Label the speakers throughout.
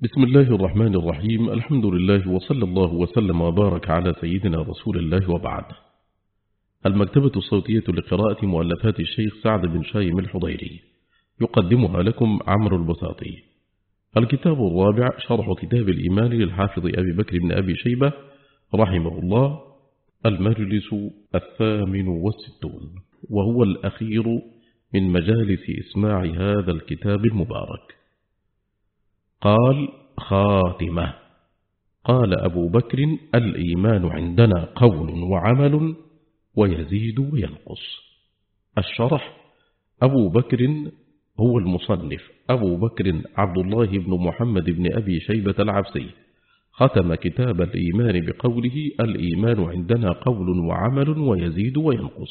Speaker 1: بسم الله الرحمن الرحيم. الحمد لله وصلى الله وسلم وبارك على سيدنا رسول الله وبعد. المكتبة الصوتية لقراءة مؤلفات الشيخ سعد بن شايم الحضيري يقدمها لكم عمرو البساطي. الكتاب الرابع شرح كتاب الإيمان للحافظ أبي بكر بن أبي شيبة رحمه الله، المجلس 68، وهو الأخير من مجالس إسماع هذا الكتاب المبارك. قال: خاتمة. قال أبو بكر: الإيمان عندنا قول وعمل ويزيد وينقص. الشرح: أبو بكر هو المصنف أبو بكر عبد الله بن محمد بن أبي شيبة العبسي، ختم كتاب الإيمان بقوله: الإيمان عندنا قول وعمل ويزيد وينقص،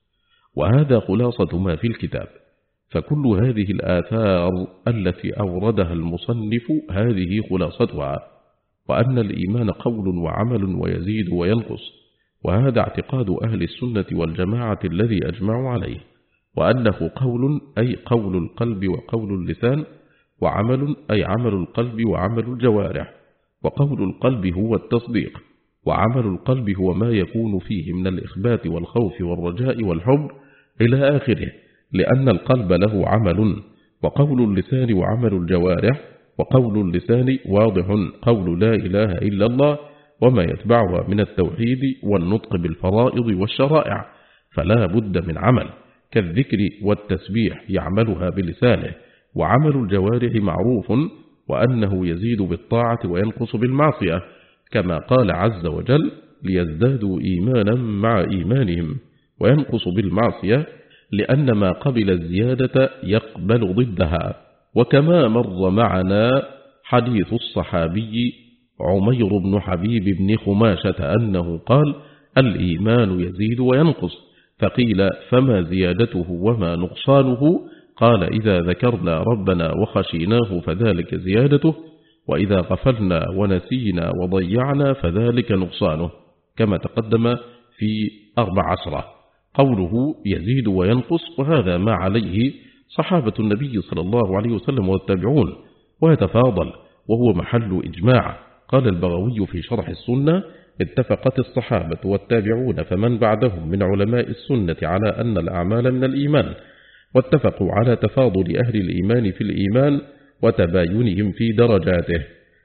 Speaker 1: وهذا خلاصة ما في الكتاب. فكل هذه الآثار التي أوردها المصنف هذه خلاصتها، وأن الإيمان قول وعمل ويزيد وينقص، وهذا اعتقاد أهل السنة والجماعة الذي أجمعوا عليه، وأنه قول أي قول القلب وقول اللسان، وعمل أي عمل القلب وعمل الجوارح، وقول القلب هو التصديق، وعمل القلب هو ما يكون فيه من الإخبات والخوف والرجاء والحب إلى آخره، لأن القلب له عمل. وقول اللسان وعمل الجوارح، وقول اللسان واضح قول لا إله إلا الله وما يتبعها من التوحيد والنطق بالفرائض والشرائع، فلا بد من عمل كالذكر والتسبيح يعملها بلسانه. وعمل الجوارح معروف، وأنه يزيد بالطاعة وينقص بالمعصية، كما قال عز وجل: ليزدادوا إيمانا مع إيمانهم، وينقص بالمعصية لأن ما قبل الزيادة يقبل ضدها. وكما مر معنا حديث الصحابي عمير بن حبيب بن خماشة أنه قال: الإيمان يزيد وينقص، فقيل: فما زيادته وما نقصانه؟ قال: إذا ذكرنا ربنا وخشيناه فذلك زيادته، وإذا غفلنا ونسينا وضيعنا فذلك نقصانه، كما تقدم في 14. قوله يزيد وينقص، وهذا ما عليه صحابة النبي صلى الله عليه وسلم والتابعون، ويتفاضل، وهو محل إجماع. قال البغوي في شرح السنة: اتفقت الصحابة والتابعون فمن بعدهم من علماء السنة على أن الأعمال من الإيمان، واتفقوا على تفاضل أهل الإيمان في الإيمان وتباينهم في درجاته.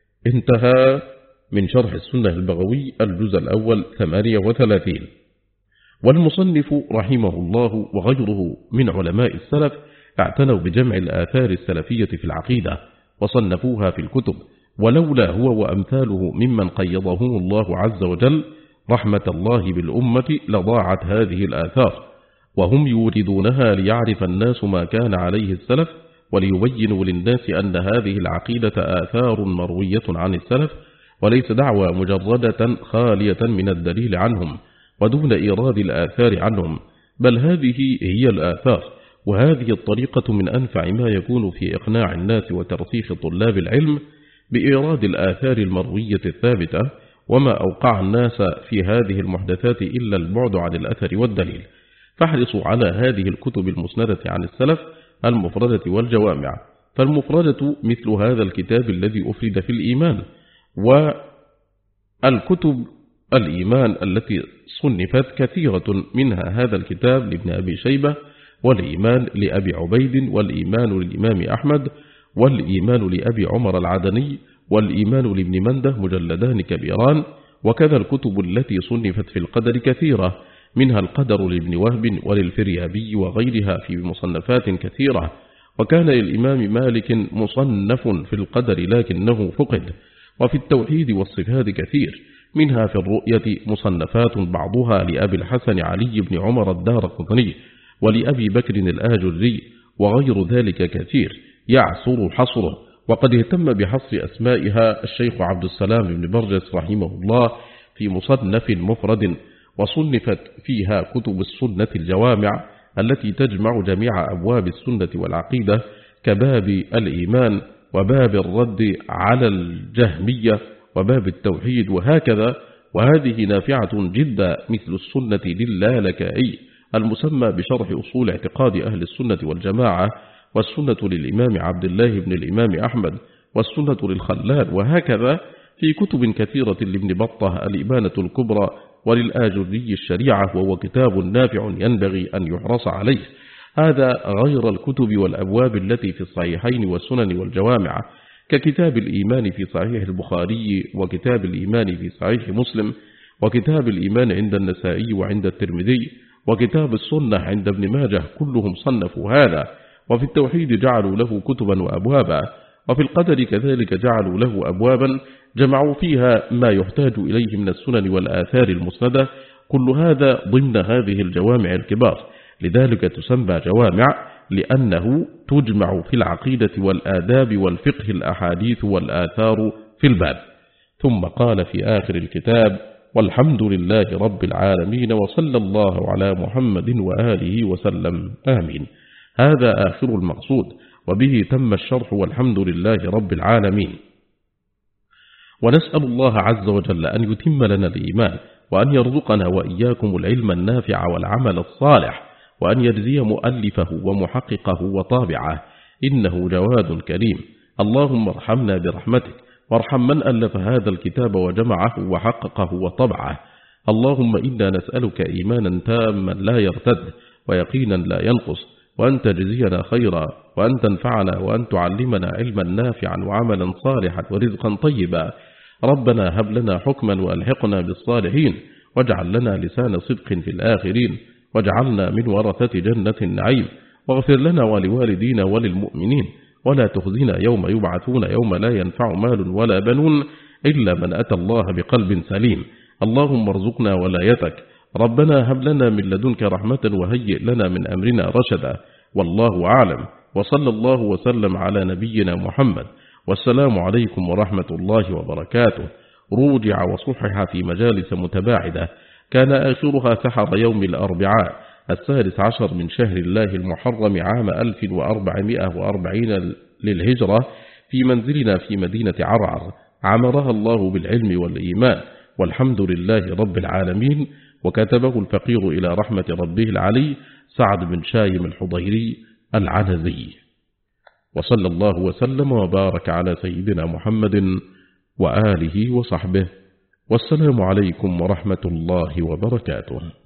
Speaker 1: انتهى من شرح السنة البغوي الجزء الأول 38. والمصنف رحمه الله وغيره من علماء السلف اعتنوا بجمع الآثار السلفية في العقيدة وصنفوها في الكتب، ولولا هو وأمثاله ممن قيضهم الله عز وجل رحمة الله بالأمة لضاعت هذه الآثار، وهم يوردونها ليعرف الناس ما كان عليه السلف، وليبينوا للناس أن هذه العقيدة آثار مروية عن السلف، وليس دعوى مجردة خالية من الدليل عنهم ودون إيراد الآثار عنهم، بل هذه هي الآثار. وهذه الطريقة من أنفع ما يكون في إقناع الناس وترسيخ طلاب العلم بإيراد الآثار المروية الثابتة، وما أوقع الناس في هذه المحدثات إلا البعد عن الأثر والدليل. فاحرصوا على هذه الكتب المسندة عن السلف المفردة والجوامع، فالمفردة مثل هذا الكتاب الذي أفرد في الإيمان، والكتب الإيمان التي صنفت كثيرة منها هذا الكتاب لابن أبي شيبة، والإيمان لأبي عبيد، والإيمان للإمام أحمد، والإيمان لأبي عمر العدني، والإيمان لابن منده، مجلدان كبيران. وكذا الكتب التي صنفت في القدر كثيرة، منها القدر لابن وهب وللفريابي وغيرها في مصنفات كثيرة. وكان للإمام مالك مصنف في القدر لكنه فقد. وفي التوحيد والصفات كثير، منها في الرؤية مصنفات بعضها لأبي الحسن علي بن عمر الدارقطني ولأبي بكر الآجري، وغير ذلك كثير يعسر حصره. وقد اهتم بحصر أسمائها الشيخ عبد السلام بن برجس رحمه الله في مصنف مفرد، وصنفت فيها كتب السنة الجوامع التي تجمع جميع أبواب السنة والعقيدة، كباب الإيمان، وباب الرد على الجهمية، وباب التوحيد، وهكذا. وهذه نافعة جدا، مثل السنة للالكائي المسمى بشرح أصول اعتقاد أهل السنة والجماعة، والسنة للإمام عبد الله بن الإمام أحمد، والسنة للخلال، وهكذا في كتب كثيرة لابن بطة الإبانة الكبرى، وللآجري الشريعة، وهو كتاب نافع ينبغي أن يحرص عليه. هذا غير الكتب والأبواب التي في الصحيحين والسنن والجوامع، ككتاب الإيمان في صحيح البخاري، وكتاب الإيمان في صحيح مسلم، وكتاب الإيمان عند النسائي وعند الترمذي، وكتاب السنة عند ابن ماجه، كلهم صنفوا هذا. وفي التوحيد جعلوا له كتبا وأبوابا، وفي القدر كذلك جعلوا له أبوابا جمعوا فيها ما يحتاج إليه من السنن والآثار المسندة، كل هذا ضمن هذه الجوامع الكبار، لذلك تسمى جوامع، لأنه تجمع في العقيدة والآداب والفقه الأحاديث والآثار في الباب. ثم قال في آخر الكتاب: والحمد لله رب العالمين، وصلى الله على محمد وآله وسلم، آمين. هذا آخر المقصود، وبه تم الشرح، والحمد لله رب العالمين. ونسأل الله عز وجل أن يتم لنا الإيمان، وأن يرزقنا وإياكم العلم النافع والعمل الصالح، وأن يجزي مؤلفه ومحققه وطابعه، إنه جواد كريم. اللهم ارحمنا برحمتك، وارحم من ألف هذا الكتاب وجمعه وحققه وطبعه. اللهم إنا نسألك إيمانا تاما لا يرتد، ويقينا لا ينقص، وأن تجزينا خيرا، وأن تنفعنا، وأن تعلمنا علما نافعا وعملا صالحا ورزقا طيبا. ربنا هب لنا حكما وألحقنا بالصالحين، واجعل لنا لسان صدق في الآخرين، واجعلنا من ورثة جنة النعيم، واغفر لنا ولوالدينا وللمؤمنين، ولا تخزنا يوم يبعثون، يوم لا ينفع مال ولا بنون إلا من أتى الله بقلب سليم. اللهم ارزقنا ولايتك. ربنا هب لنا من لدنك رحمة، وهيئ لنا من أمرنا رشدا. والله أعلم، وصلى الله وسلم على نبينا محمد، والسلام عليكم ورحمة الله وبركاته. روجع وصحح في مجالس متباعدة، كان آخرها سحر يوم الأربعاء 16 من شهر الله المحرم عام 1440 للهجرة، في منزلنا في مدينة عرعر، عمرها الله بالعلم والإيمان، والحمد لله رب العالمين. وكتبه الفقير إلى رحمة ربه العلي سعد بن شايم الحضيري العنزي. وصلى الله وسلم وبارك على سيدنا محمد وآله وصحبه، والسلام عليكم ورحمة الله وبركاته.